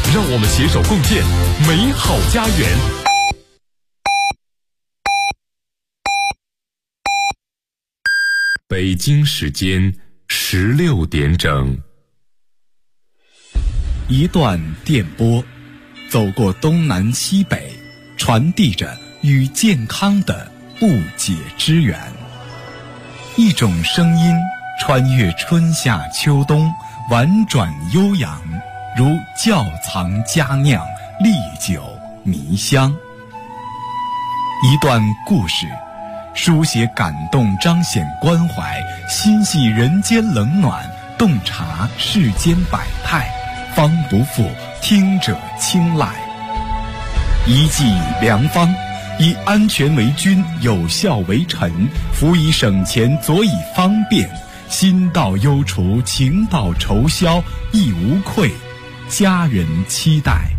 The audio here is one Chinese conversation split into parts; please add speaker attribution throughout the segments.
Speaker 1: 让我们携手共建美好家园。北京时间16点整。
Speaker 2: 一段电波，走过东南西北，传递着与健康的不解之缘。一种声音穿越春夏秋冬，婉转悠扬，如窖藏佳酿，历久弥香。一段故事，书写感动，彰显关怀，心系人间冷暖，洞察世间百态，方不负听者青睐。一剂良方，以安全为君，有效为臣，辅以省钱，佐以方便，心到忧除，情到愁消，亦无愧，家人期待。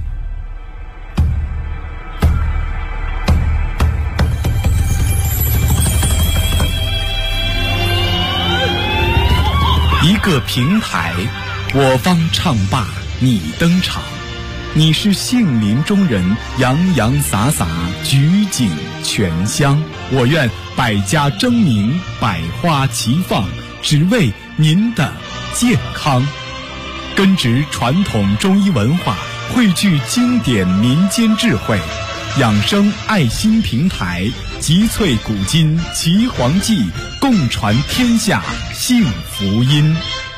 Speaker 2: 一个平台，我方唱罢你登场，你是杏林中人，洋洋洒洒，举景全香。我愿百家争鸣，百花齐放，只为您的健康。根植传统中医文化，汇聚经典民间智慧，养生爱心平台，集萃古今奇黄记，共传天下幸福音。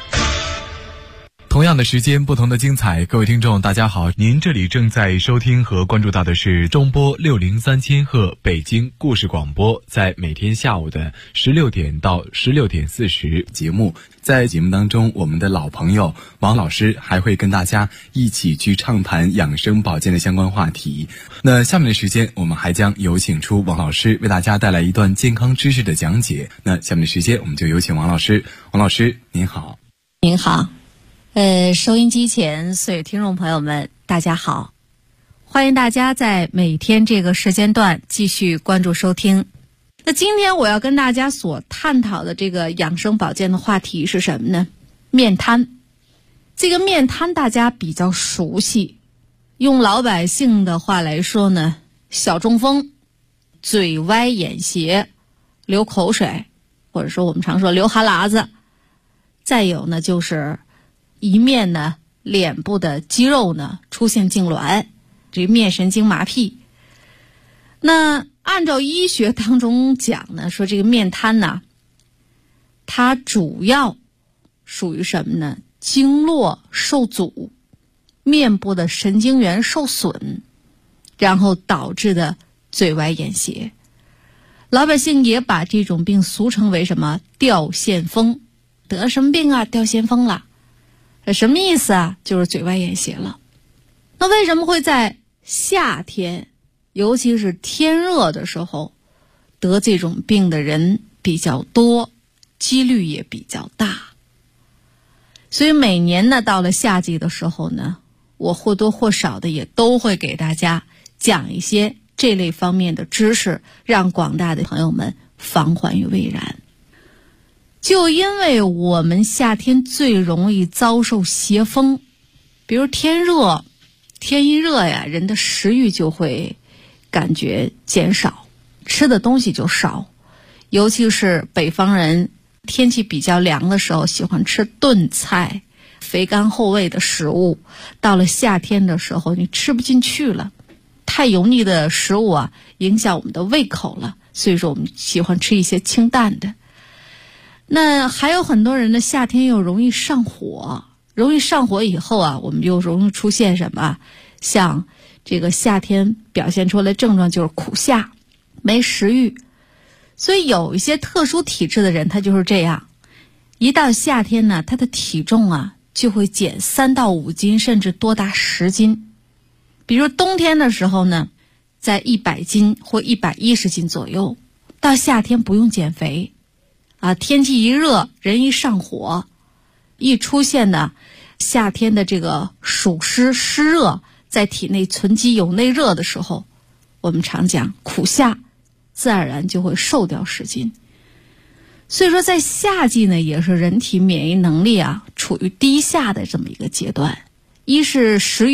Speaker 2: 同样的时间，不同的精彩。各位听众大家好，您这里正在收听和关注到的是中波603千赫北京故事广播，在每天下午的16点到16点40节目。在节目当中，我们的老朋友王老师还会跟大家一起去畅谈养生保健的相关话题。那下面的时间，我们还将有请出王老师为大家带来一段健康知识的讲解。那下面的时间，我们就有请王老师。王老师您好。
Speaker 3: 您好。收音机前所有听众朋友们大家好，欢迎大家在每天这个时间段继续关注收听。那今天我要跟大家所探讨的这个养生保健的话题是什么呢？面瘫。这个面瘫大家比较熟悉，用老百姓的话来说呢，小中风，嘴歪眼斜，流口水，或者说我们常说流哈喇子，再有呢就是一面呢脸部的肌肉呢出现痉挛，这面神经麻痹。那按照医学当中讲呢，说这个面瘫呢，它主要属于什么呢？经络受阻，面部的神经元受损，然后导致的嘴歪眼斜。老百姓也把这种病俗称为什么？掉线风。得什么病啊？掉线风了。什么意思啊？就是嘴歪眼斜了。那为什么会在夏天，尤其是天热的时候，得这种病的人比较多，几率也比较大？所以每年呢，到了夏季的时候呢，我或多或少的也都会给大家讲一些这类方面的知识，让广大的朋友们防患于未然。就因为我们夏天最容易遭受邪风，比如天热，天一热呀，人的食欲就会感觉减少，吃的东西就少，尤其是北方人天气比较凉的时候，喜欢吃炖菜，肥甘厚味的食物，到了夏天的时候你吃不进去了，太油腻的食物啊，影响我们的胃口了，所以说我们喜欢吃一些清淡的。那还有很多人呢，夏天又容易上火，容易上火以后啊，我们又容易出现什么？像这个夏天表现出来症状就是苦下，没食欲。所以有一些特殊体质的人，他就是这样，一到夏天呢，他的体重啊就会减3到5斤，甚至多达10斤。比如冬天的时候呢，在100斤或110斤左右，到夏天不用减肥。天气一热，人一上火，一出现呢夏天的这个暑湿湿热在体内存积有内热的时候，我们常讲苦下，自然而然就会瘦掉10斤。所以说在夏季呢，也是人体免疫能力处于低下的这么一个阶段。一是食欲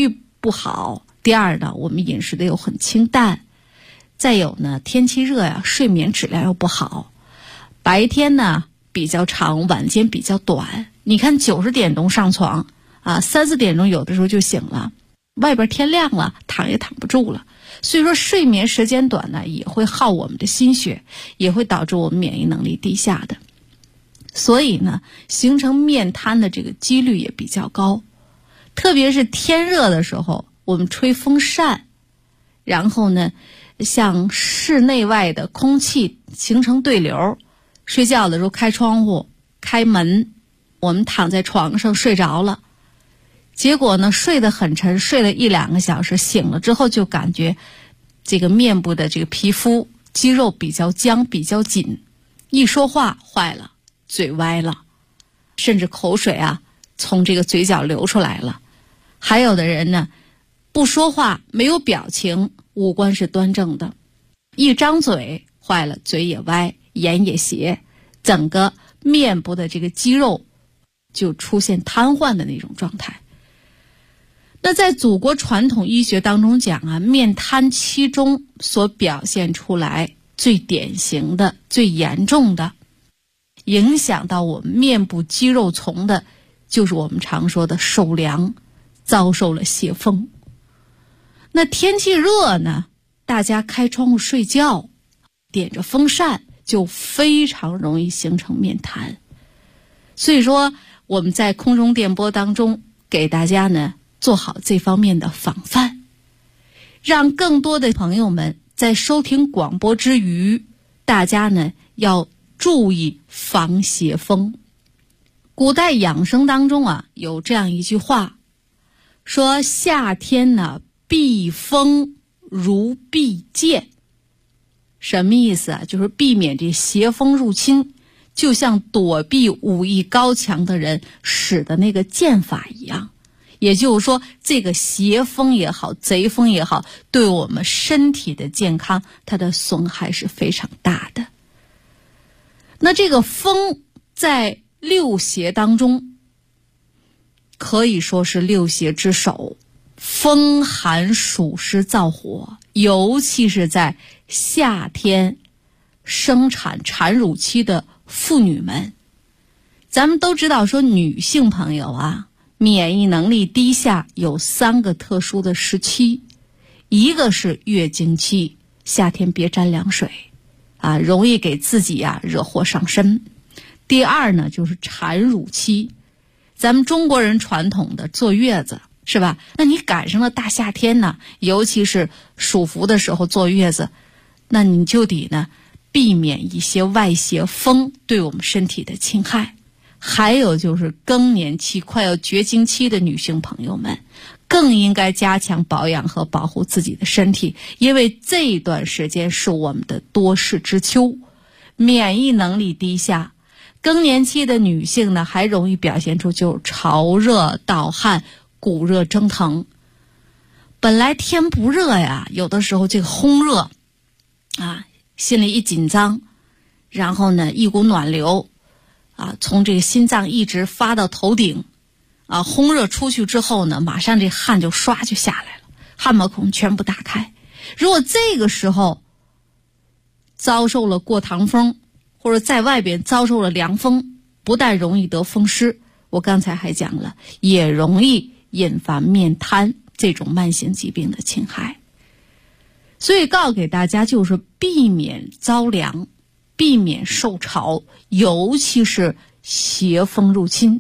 Speaker 3: 不好。第二呢，我们饮食的又很清淡。再有呢，天气热呀，睡眠质量又不好。白天呢比较长，晚间比较短。你看90点钟上床啊，3、4点钟有的时候就醒了，外边天亮了，躺也躺不住了。所以说睡眠时间短呢，也会耗我们的心血，也会导致我们免疫能力低下的。所以呢，形成面瘫的这个几率也比较高。特别是天热的时候，我们吹风扇，然后呢像室内外的空气形成对流，睡觉的时候开窗户开门，我们躺在床上睡着了，结果呢睡得很沉，睡了1、2个小时，醒了之后就感觉这个面部的这个皮肤肌肉比较僵比较紧，一说话坏了，嘴歪了，甚至口水啊从这个嘴角流出来了。还有的人呢不说话，没有表情，五官是端正的，一张嘴坏了，嘴也歪，眼也斜，整个面部的这个肌肉就出现瘫痪的那种状态。那在祖国传统医学当中讲啊，面瘫期中所表现出来最典型的、最严重的影响到我们面部肌肉丛的，就是我们常说的受凉，遭受了邪风。那天气热呢，大家开窗户睡觉，点着风扇，就非常容易形成面瘫。所以说我们在空中电波当中给大家呢做好这方面的防范，让更多的朋友们在收听广播之余，大家呢要注意防邪风。古代养生当中啊有这样一句话，说夏天呢避风如避箭。什么意思啊？就是避免这邪风入侵，就像躲避武艺高强的人使的那个剑法一样。也就是说，这个邪风也好，贼风也好，对我们身体的健康，它的损害是非常大的。那这个风在6邪当中可以说是6邪之首，风寒暑湿燥火，尤其是在夏天生产产乳期的妇女们。咱们都知道说女性朋友啊，免疫能力低下有3个特殊的时期，一个是月经期，夏天别沾凉水啊，容易给自己啊惹祸上身。第二呢就是产乳期，咱们中国人传统的坐月子是吧？那你赶上了大夏天呢，尤其是暑伏的时候坐月子，那你就得呢避免一些外邪风对我们身体的侵害。还有就是更年期快要绝经期的女性朋友们，更应该加强保养和保护自己的身体，因为这一段时间是我们的多事之秋，免疫能力低下。更年期的女性呢，还容易表现出就是潮热盗汗、骨热蒸腾。本来天不热呀，有的时候这个烘热啊，心里一紧张，然后呢一股暖流啊，从这个心脏一直发到头顶啊，烘热出去之后呢，马上这汗就唰就下来了，汗毛孔全部打开。如果这个时候遭受了过堂风，或者在外边遭受了凉风，不但容易得风湿，我刚才还讲了，也容易引发面瘫这种慢性疾病的侵害。所以告诉给大家，就是避免着凉，避免受潮，尤其是邪风入侵。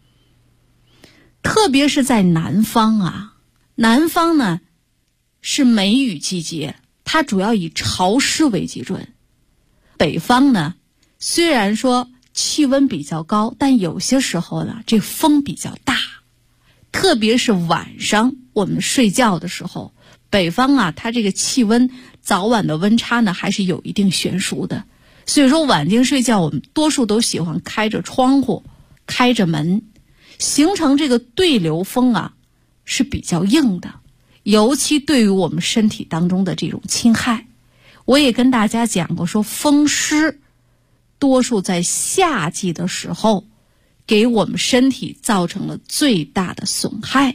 Speaker 3: 特别是在南方啊，南方呢是梅雨季节，它主要以潮湿为基准。北方呢虽然说气温比较高，但有些时候呢这风比较大，特别是晚上我们睡觉的时候，北方啊它这个气温早晚的温差呢还是有一定悬殊的。所以说晚间睡觉我们多数都喜欢开着窗户开着门，形成这个对流风啊是比较硬的，尤其对于我们身体当中的这种侵害。我也跟大家讲过，说风湿多数在夏季的时候给我们身体造成了最大的损害，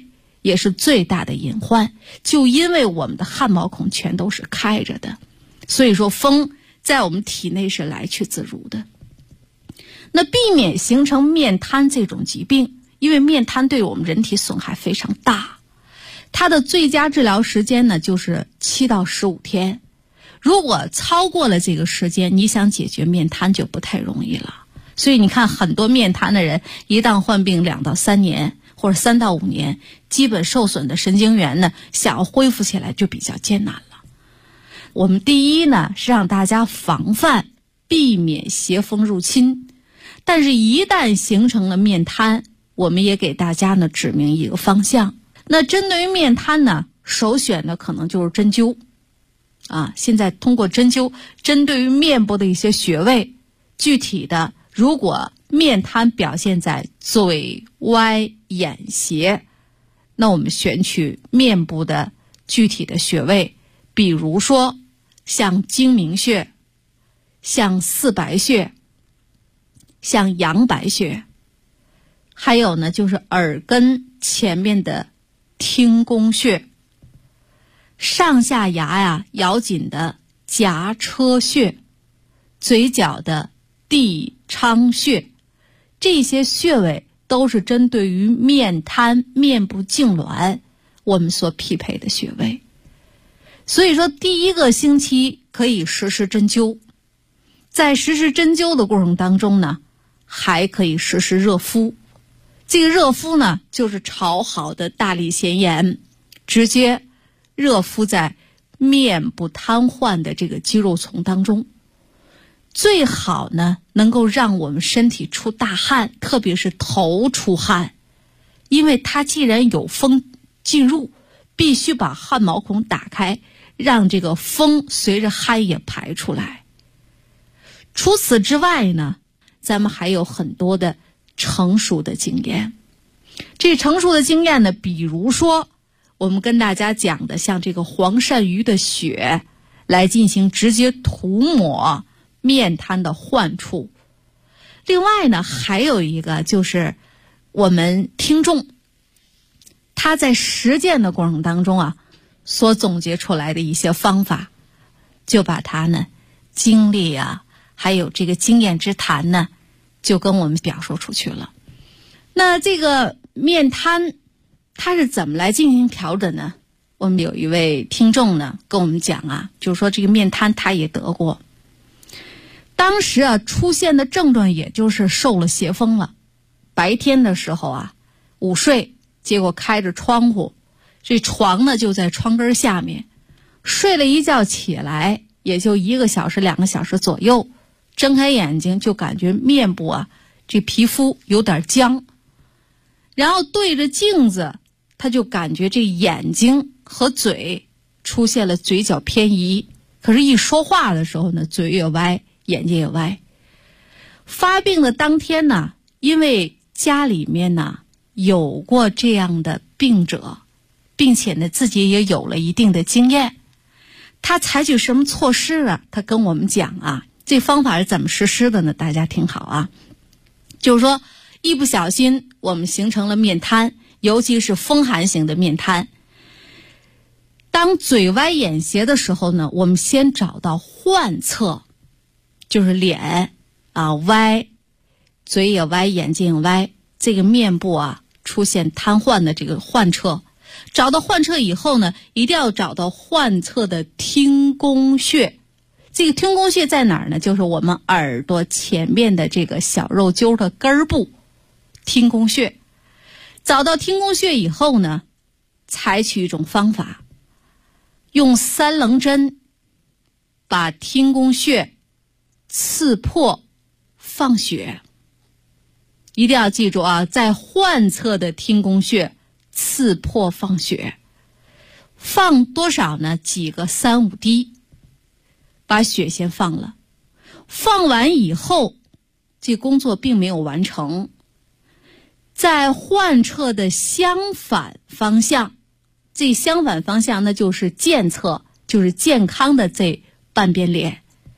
Speaker 3: 也是最大的隐患，就因为我们的汗毛孔全都是开着的，所以说风在我们体内是来去自如的。那避免形成面瘫这种疾病，因为面瘫对我们人体损害非常大，它的最佳治疗时间呢就是7到15天。如果超过了这个时间，你想解决面瘫就不太容易了。所以你看，很多面瘫的人一旦患病2到3年或者3到5年，基本受损的神经元呢，想要恢复起来就比较艰难了。我们第一呢是让大家防范，避免邪风入侵。但是一旦形成了面瘫，我们也给大家呢指明一个方向。那针对于面瘫呢，首选的可能就是针灸现在通过针灸针对于面部的一些穴位，具体的如果面瘫表现在嘴歪眼斜，那我们选取面部的具体的穴位，比如说像睛明穴，像四白穴，像阳白穴，还有呢就是耳根前面的听宫穴，上下牙咬紧的颊车穴，嘴角的地昌穴，这些穴位都是针对于面瘫、面部痉挛我们所匹配的穴位。所以说第一个星期可以实施针灸，在实施针灸的过程当中呢，还可以实施热敷。这个热敷呢，就是炒好的大力咸盐，直接热敷在面部瘫痪的这个肌肉丛当中。最好呢能够让我们身体出大汗，特别是头出汗，因为它既然有风进入，必须把汗毛孔打开，让这个风随着汗液排出来。除此之外呢，咱们还有很多的成熟的经验。这成熟的经验呢，比如说我们跟大家讲的像这个黄鳝鱼的血来进行直接涂抹面瘫的患处。另外呢，还有一个就是我们听众他在实践的过程当中所总结出来的一些方法，就把他呢经历还有这个经验之谈呢就跟我们表述出去了。那这个面瘫它是怎么来进行调整呢？我们有一位听众呢跟我们讲就是说这个面瘫他也得过，当时出现的症状也就是受了邪风了。白天的时候午睡，结果开着窗户，这床呢就在窗根下面，睡了一觉起来也就1个小时2个小时左右，睁开眼睛就感觉面部这皮肤有点僵，然后对着镜子他就感觉这眼睛和嘴出现了嘴角偏移，可是一说话的时候呢，嘴也歪，眼睛也歪。发病的当天呢，因为家里面呢有过这样的病者，并且呢自己也有了一定的经验，他采取什么措施他跟我们讲这方法是怎么实施的呢？大家听好就是说一不小心我们形成了面瘫，尤其是风寒型的面瘫。当嘴歪眼斜的时候呢，我们先找到患侧，就是脸歪，嘴也歪，眼睛也歪，这个面部出现瘫痪的这个患侧。找到患侧以后呢，一定要找到患侧的听宫穴。这个听宫穴在哪儿呢？就是我们耳朵前面的这个小肉揪的根部，听宫穴。找到听宫穴以后呢，采取一种方法，用3棱针把听宫穴刺破放血。一定要记住在患侧的听宫穴刺破放血。放多少呢？几个3、5滴，把血先放了。放完以后，这工作并没有完成，在患侧的相反方向，这相反方向那就是健侧，就是健康的这半边脸。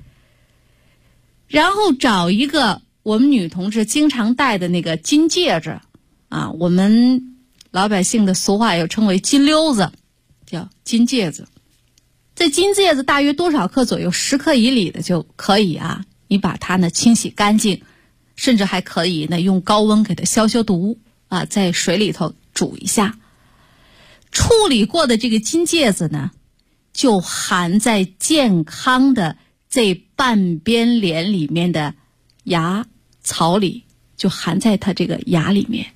Speaker 3: 然后找一个我们女同志经常戴的那个金戒指我们老百姓的俗话又称为金溜子，叫金芥子。这金芥子大约多少克左右？10克以里的就可以啊。你把它呢清洗干净，甚至还可以呢用高温给它消毒啊，在水里头煮一下。处理过的这个金芥子呢，就含在健康的这半边脸里面的牙槽里，就含在它这个牙里面。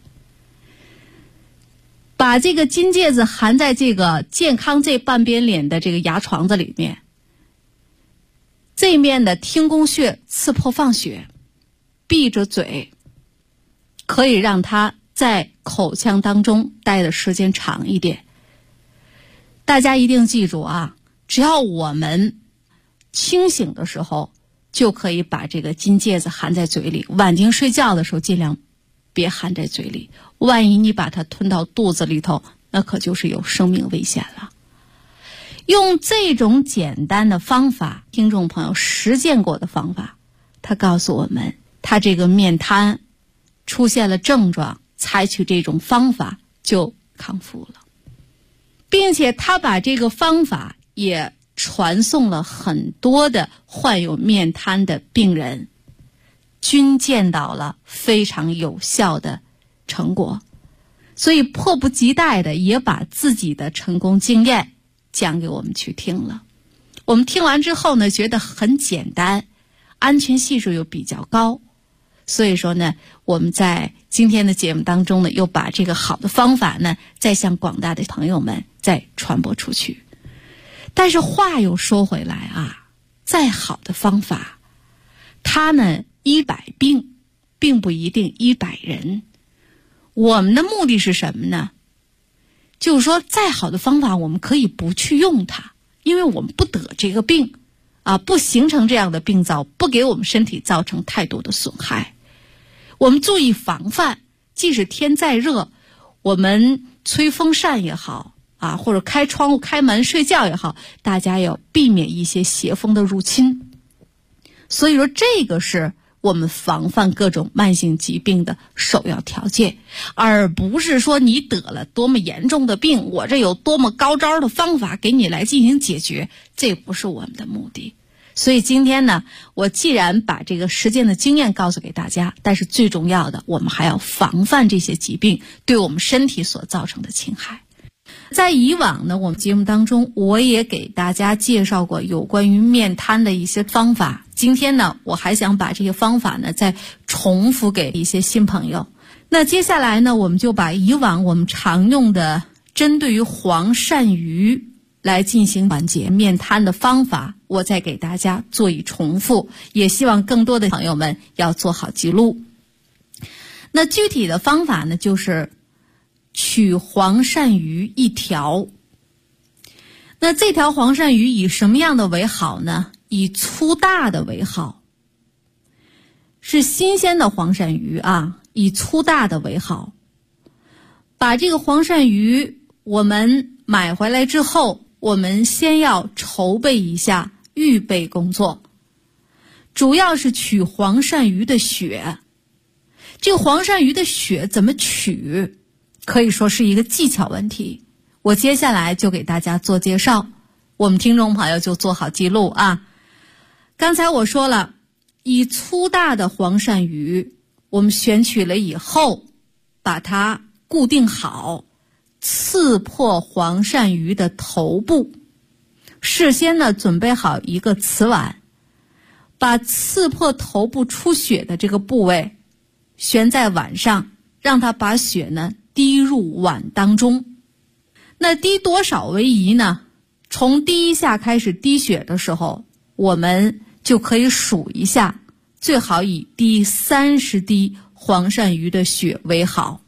Speaker 3: 把这个金芥子含在这个健康这半边脸的这个牙床子里面，这面的听宫穴刺破放血，闭着嘴，可以让它在口腔当中待的时间长一点。大家一定记住啊，只要我们清醒的时候，就可以把这个金芥子含在嘴里。晚间睡觉的时候尽量别含在嘴里，万一你把它吞到肚子里头，那可就是有生命危险了。用这种简单的方法，听众朋友实践过的方法，他告诉我们，他这个面瘫出现了症状，采取这种方法就康复了，并且他把这个方法也传送了很多的患有面瘫的病人，均见到了非常有效的成果，所以迫不及待的也把自己的成功经验讲给我们去听了。我们听完之后呢，觉得很简单，安全系数又比较高，所以说呢，我们在今天的节目当中呢，又把这个好的方法呢，再向广大的朋友们再传播出去。但是话又说回来啊，再好的方法，它呢医百病，并不一定医百人。我们的目的是什么呢？就是说，再好的方法我们可以不去用它，因为我们不得这个病啊，不形成这样的病灶，不给我们身体造成太多的损害。我们注意防范，即使天再热，我们吹风扇也好啊，或者开窗户开门睡觉也好，大家要避免一些邪风的入侵。所以说，这个是我们防范各种慢性疾病的首要条件，而不是说你得了多么严重的病，我这有多么高招的方法给你来进行解决，这不是我们的目的。所以今天呢，我既然把这个实践的经验告诉给大家，但是最重要的，我们还要防范这些疾病对我们身体所造成的侵害。在以往呢，我们节目当中我也给大家介绍过有关于面瘫的一些方法。今天呢，我还想把这些方法呢再重复给一些新朋友。那接下来呢，我们就把以往我们常用的针对于黄鳝鱼来进行缓解面瘫的方法，我再给大家做一重复，也希望更多的朋友们要做好记录。那具体的方法呢，就是取黄鳝鱼1条。那这条黄鳝鱼以什么样的为好呢？以粗大的为好，是新鲜的黄鳝鱼啊，以粗大的为好。把这个黄鳝鱼我们买回来之后，我们先要筹备一下预备工作，主要是取黄鳝鱼的血。这个黄鳝鱼的血怎么取，可以说是一个技巧问题，我接下来就给大家做介绍，我们听众朋友就做好记录啊。刚才我说了，以粗大的黄鳝鱼我们选取了以后，把它固定好，刺破黄鳝鱼的头部。事先呢准备好一个瓷碗，把刺破头部出血的这个部位悬在碗上，让它把血呢滴入碗当中。那滴多少为宜呢？从第一下开始滴血的时候，我们就可以数一下，最好以滴30滴黄鳝鱼的血为好。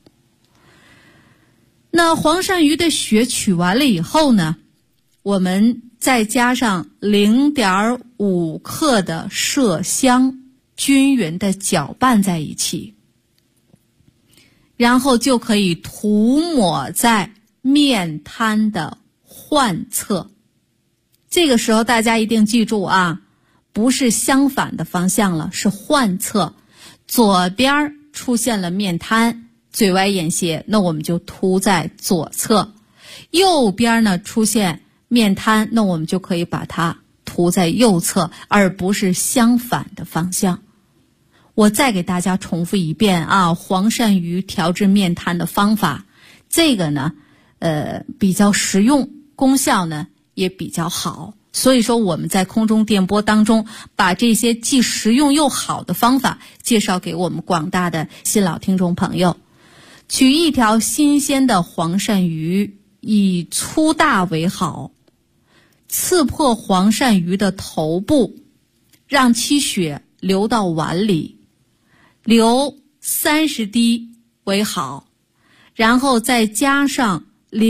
Speaker 3: 那黄鳝鱼的血取完了以后呢，我们再加上0.5克的麝香，均匀的搅拌在一起，然后就可以涂抹在面瘫的患侧。这个时候大家一定记住啊，不是相反的方向了，是患侧。左边出现了面瘫， 嘴歪眼斜，那我们就涂在左侧；右边呢出现面瘫，那我们就可以把它涂在右侧，而不是相反的方向。我再给大家重复一遍啊，黄鳝鱼调治面瘫的方法，这个呢比较实用，功效呢也比较好。所以说我们在空中电波当中把这些既实用又好的方法介绍给我们广大的新老听众朋友。取一条新鲜的黄鳝鱼，以粗大为好，刺破黄鳝鱼的头部，让其血流到碗里，流30滴为好，然后再加上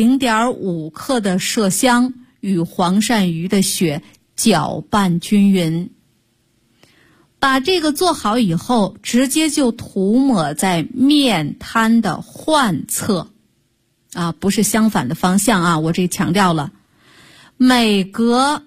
Speaker 3: 0.5克的麝香与黄鳝鱼的血搅拌均匀。把这个做好以后，直接就涂抹在面瘫的患侧啊，不是相反的方向啊，我这强调了。每隔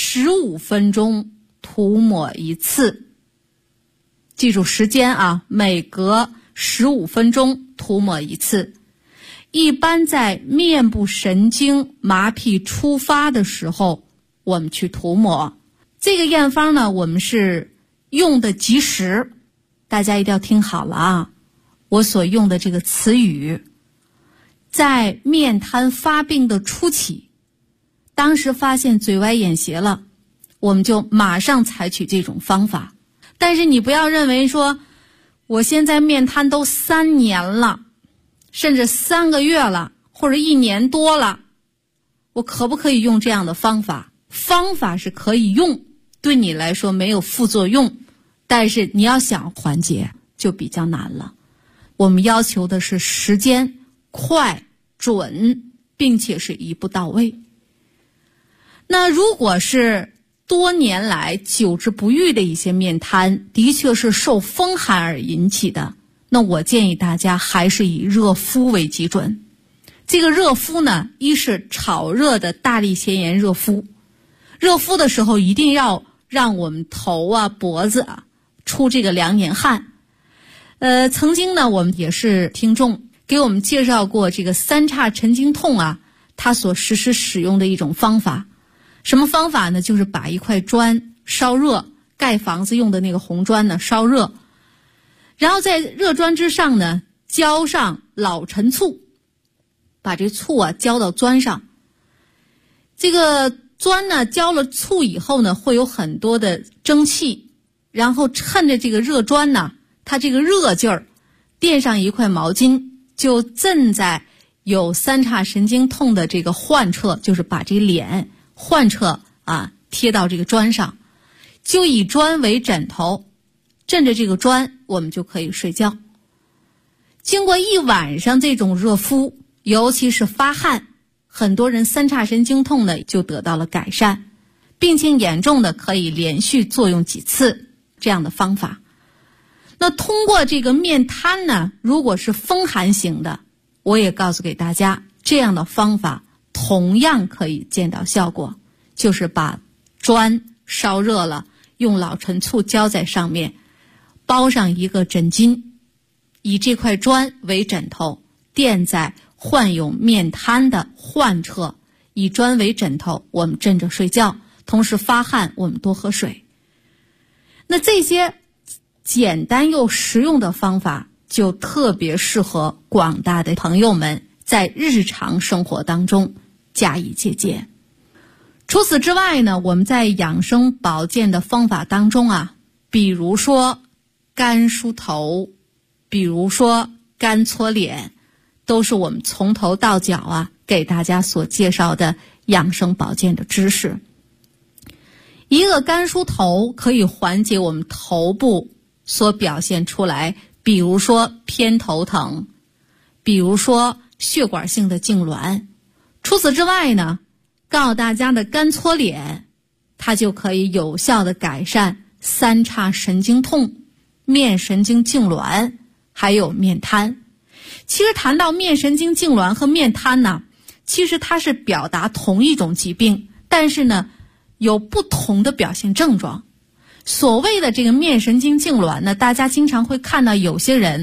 Speaker 3: 15分钟涂抹一次，记住时间啊，每隔15分钟涂抹一次。一般在面部神经麻痹初发的时候，我们去涂抹。这个验方呢，我们是用的及时，大家一定要听好了啊！我所用的这个词语，在面瘫发病的初期，当时发现嘴歪眼斜了，我们就马上采取这种方法。但是你不要认为说，我现在面瘫都3年了，甚至3个月了，或者1年多了，我可不可以用这样的方法？方法是可以用，对你来说没有副作用，但是你要想缓解就比较难了。我们要求的是时间快、准，并且是一步到位。那如果是多年来久治不愈的一些面瘫，的确是受风寒而引起的，那我建议大家还是以热敷为基准。这个热敷呢，一是炒热的大力咸盐热敷，热敷的时候一定要让我们头啊、脖子啊出这个两眼汗。曾经呢，我们也是听众给我们介绍过这个3叉神经痛啊，他所实施使用的一种方法。什么方法呢？就是把一块砖烧热，盖房子用的那个红砖呢烧热，然后在热砖之上呢浇上老陈醋，把这醋啊浇到砖上。这个砖呢浇了醋以后呢，会有很多的蒸汽，然后趁着这个热砖呢，它这个热劲儿，垫上一块毛巾，就浸在有3叉神经痛的这个患侧，就是把这脸患侧啊贴到这个砖上，就以砖为枕头，枕着这个砖我们就可以睡觉。经过1晚上这种热敷，尤其是发汗，很多人3叉神经痛呢就得到了改善，病情严重的可以连续作用几次这样的方法。那通过这个面瘫呢，如果是风寒型的，我也告诉给大家，这样的方法同样可以见到效果，就是把砖烧热了，用老陈醋浇在上面，包上一个枕巾，以这块砖为枕头，垫在患有面瘫的患侧，以砖为枕头，我们枕着睡觉，同时发汗我们多喝水。那这些简单又实用的方法就特别适合广大的朋友们在日常生活当中加以借鉴。除此之外呢，我们在养生保健的方法当中啊，比如说干梳头，比如说干搓脸，都是我们从头到脚啊给大家所介绍的养生保健的知识。一个干梳头可以缓解我们头部所表现出来，比如说偏头疼，比如说血管性的痉挛。除此之外呢，告诉大家的干搓脸，它就可以有效的改善3叉神经痛、面神经痉挛，还有面瘫。其实谈到面神经痉挛和面瘫呢，其实它是表达同一种疾病，但是呢有不同的表现症状。所谓的这个面神经痉挛呢，大家经常会看到有些人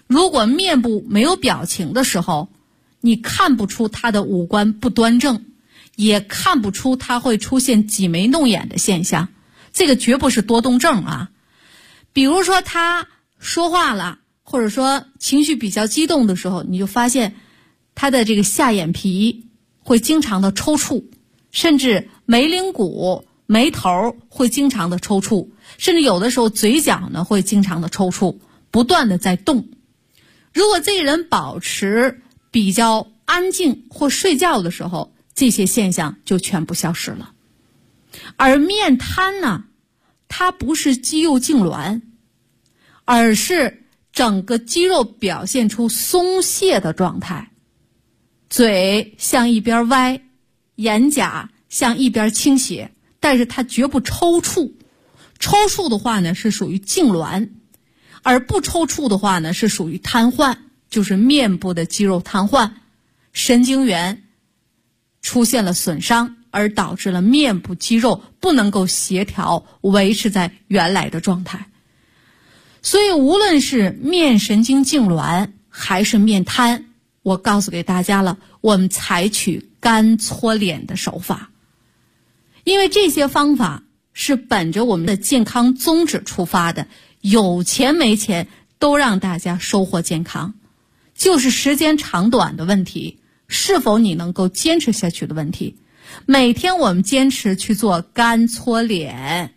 Speaker 3: 如果面部没有表情的时候，你看不出他的五官不端正，也看不出他会出现挤眉弄眼的现象，这个绝不是多动症啊。比如说他说话了，或者说情绪比较激动的时候，你就发现他的这个下眼皮会经常的抽搐，甚至眉棱骨、眉头会经常的抽搐，甚至有的时候嘴角呢会经常的抽搐，不断的在动。如果这个人保持比较安静或睡觉的时候，这些现象就全部消失了。而面瘫呢，它不是肌肉痉挛，而是整个肌肉表现出松懈的状态，嘴向一边歪，眼睑向一边倾斜，但是它绝不抽搐。抽搐的话呢是属于痉挛，而不抽搐的话呢是属于瘫痪，就是面部的肌肉瘫痪，神经元出现了损伤，而导致了面部肌肉不能够协调维持在原来的状态。所以无论是面神经痉挛还是面瘫，我告诉给大家了，我们采取干搓脸的手法，因为这些方法是本着我们的健康宗旨出发的，有钱没钱都让大家收获健康，就是时间长短的问题，是否你能够坚持下去的问题。每天我们坚持去做干搓脸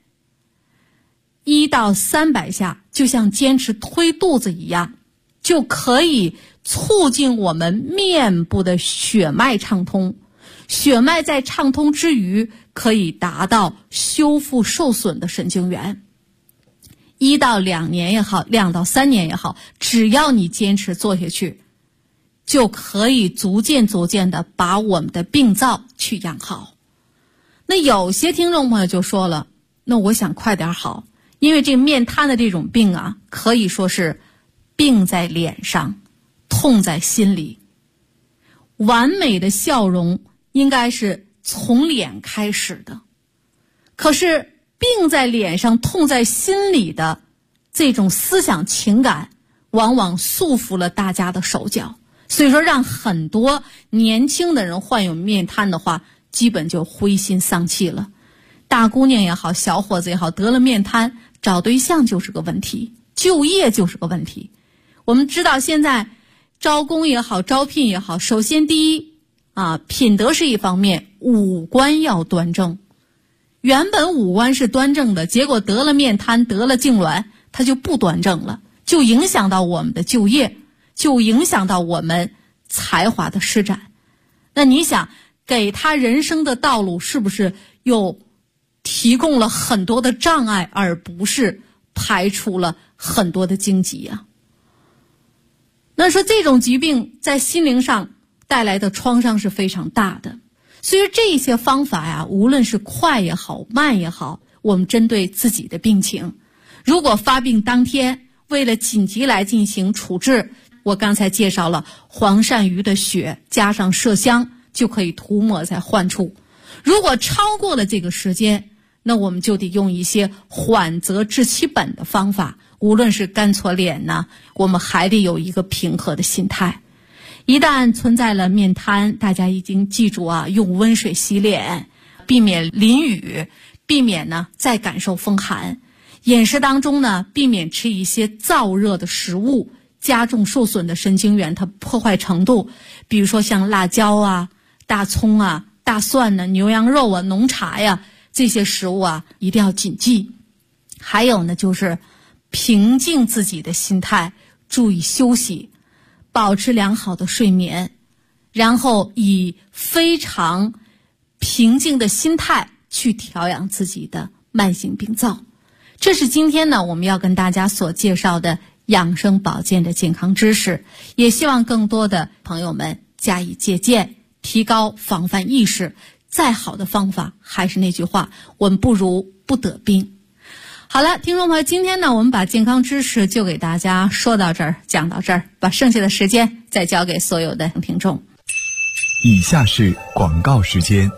Speaker 3: 1到300下，就像坚持推肚子一样，就可以促进我们面部的血脉畅通。血脉在畅通之余，可以达到修复受损的神经元。1到2年也好，2到3年也好，只要你坚持做下去，就可以逐渐的把我们的病灶去养好。那有些听众朋友就说了，那我想快点好，因为这面瘫的这种病啊，可以说是病在脸上，痛在心里。完美的笑容应该是从脸开始的，可是病在脸上痛在心里的这种思想情感，往往束缚了大家的手脚。所以说让很多年轻的人患有面瘫的话，基本就灰心丧气了。大姑娘也好，小伙子也好，得了面瘫，找对象就是个问题，就业就是个问题。我们知道现在招工也好，招聘也好，首先第一品德是一方面，五官要端正。原本五官是端正的，结果得了面瘫，得了痉挛，它就不端正了，就影响到我们的就业，就影响到我们才华的施展。那你想给他人生的道路是不是又提供了很多的障碍，而不是排除了很多的荆棘啊？那说这种疾病在心灵上带来的创伤是非常大的。所以这些方法呀，无论是快也好，慢也好，我们针对自己的病情，如果发病当天为了紧急来进行处置，我刚才介绍了黄鳝鱼的血加上麝香就可以涂抹在患处。如果超过了这个时间，那我们就得用一些缓则治其本的方法，无论是干搓脸呢，我们还得有一个平和的心态。一旦存在了面瘫，大家已经记住啊，用温水洗脸，避免淋雨，避免呢再感受风寒。饮食当中呢，避免吃一些燥热的食物，加重受损的神经元它破坏程度。比如说像辣椒啊、大葱啊、大蒜呢、牛羊肉啊、浓茶呀，这些食物啊一定要谨记。还有呢，就是平静自己的心态，注意休息，保持良好的睡眠，然后以非常平静的心态去调养自己的慢性病灶。这是今天呢我们要跟大家所介绍的养生保健的健康知识，也希望更多的朋友们加以借鉴，提高防范意识。再好的方法还是那句话，我们不如不得病。好了，听众朋友，今天呢我们把健康知识就给大家说到这儿，讲到这儿，把剩下的时间再交给所有的听众。
Speaker 2: 以下是广告时间。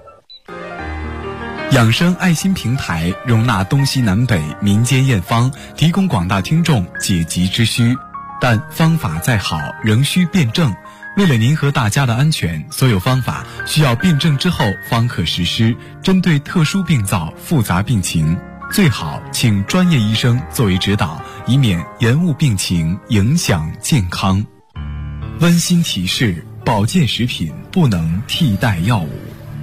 Speaker 2: 养生爱心平台容纳东西南北民间验方，提供广大听众解急之需。 但方法再好仍需辩证。为了您和大家的安全，所有方法需要辩证之后方可实施。针对特殊病灶、复杂病情，最好请专业医生作为指导，以免延误病情，影响健康。温馨提示：保健食品不能替代药物。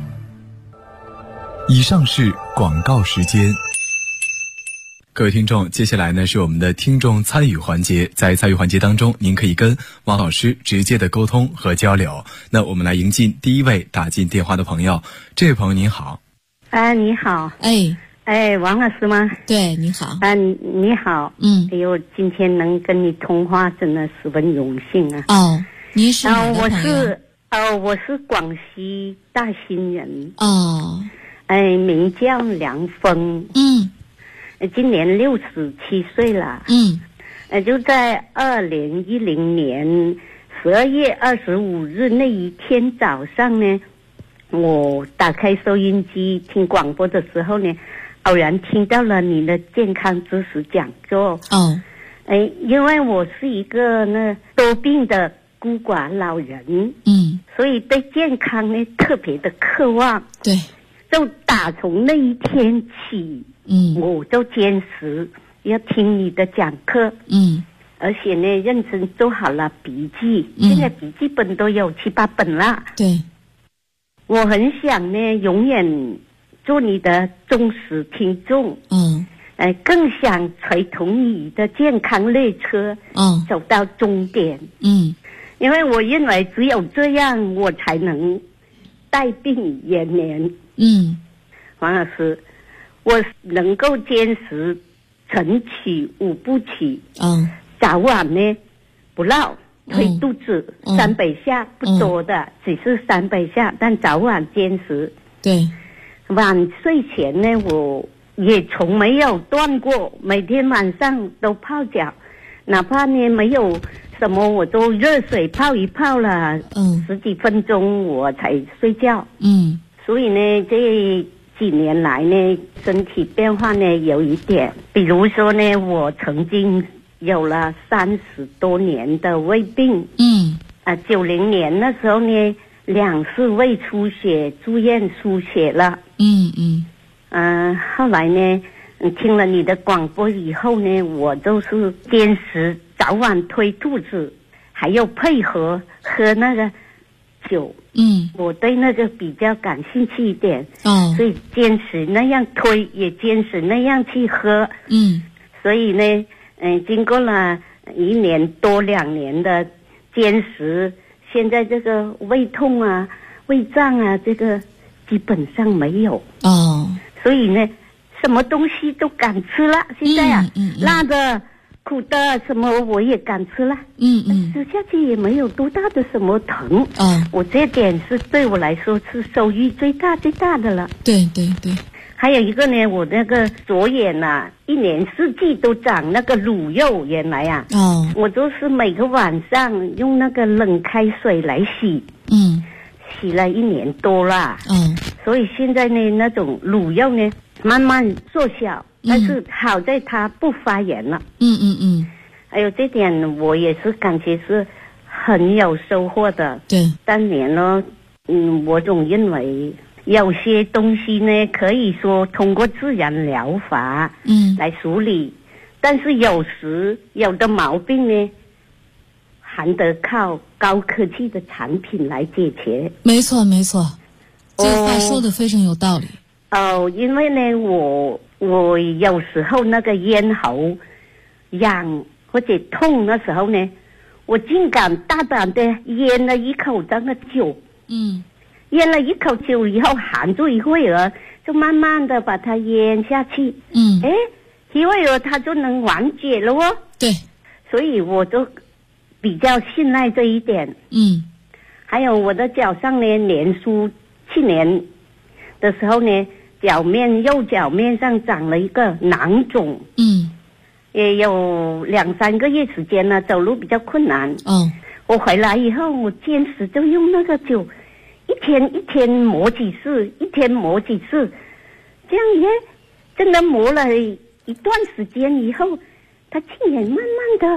Speaker 2: 以上是广告时间。各位听众，接下来呢是我们的听众参与环节。在参与环节当中，您可以跟王老师直接的沟通和交流。那我们来迎进第一位打进电话的朋友。这位朋友您好。
Speaker 4: 你好。王老师吗？
Speaker 3: 对，你好。
Speaker 4: 你好。哎呦，今天能跟你通话真的十分荣幸啊。
Speaker 3: 您是哪个朋友？
Speaker 4: 我是广西大兴人。名叫梁峰。今年67岁了。就在2010年12月25日那一天早上呢，我打开收音机听广播的时候呢，偶然听到了你的健康知识讲座。因为我是一个多病的孤寡老人，所以对健康呢特别的渴望。
Speaker 3: 对，
Speaker 4: 就打从那一天起，我就坚持要听你的讲课，而且呢认真做好了笔记，现在笔记本都有7、8本了。
Speaker 3: 对，
Speaker 4: 我很想呢永远做你的忠实听众，更想随同你的健康列车，走到终点。因为我认为只有这样，我才能带病延年。王老师，我能够坚持晨起5部曲，早晚呢不闹推肚子，300下不多的，只是300下，但早晚坚持。
Speaker 3: 对，
Speaker 4: 晚睡前呢，我也从没有断过，每天晚上都泡脚，哪怕呢没有什么，我都热水泡一泡了，10几分钟我才睡觉。所以呢，这几年来呢，身体变化呢有一点，比如说呢，我曾经有了30多年的胃病。90年那时候呢，2次胃出血，住院输血了。后来呢，听了你的广播以后呢，我就是坚持早晚推肚子，还有配合喝那个酒。我对那个比较感兴趣一点，所以坚持那样推，也坚持那样去喝。所以呢，经过了1年多2年的坚持，现在这个胃痛啊、胃胀啊，这个基本上没有。所以呢，什么东西都敢吃了。现在辣的、苦的什么我也敢吃了。吃下去也没有多大的什么疼。我这点是对我来说是收益最大的了。
Speaker 3: 对。
Speaker 4: 还有一个呢，我那个左眼1年4季都长那个乳幼，原来我都是每个晚上用那个冷开水来洗。洗了1年多了。所以现在呢，那种乳幼呢慢慢缩小，但是好在它不发炎了。还有这点我也是感觉是很有收获的。
Speaker 3: 对，
Speaker 4: 当年呢，我总认为有些东西呢可以说通过自然疗法来处理，但是有时有的毛病呢还得靠高科技的产品来解决。
Speaker 3: 没错，这话说得非常有道理。
Speaker 4: 因为呢，我有时候那个咽喉痒或者痛的时候呢，我竟敢大胆的咽了一口这个酒。咽了一口酒以后含住一会儿，就慢慢的把它咽下去。一会儿它就能缓解了哦。
Speaker 3: 对，
Speaker 4: 所以我就比较信赖这一点。还有我的脚上呢，年初去年的时候呢，右脚面上长了一个囊肿。也有2、3个月时间了，走路比较困难。我回来以后，我坚持就用那个酒，一天磨几次，这样也真的磨了一段时间以后，它竟然慢慢的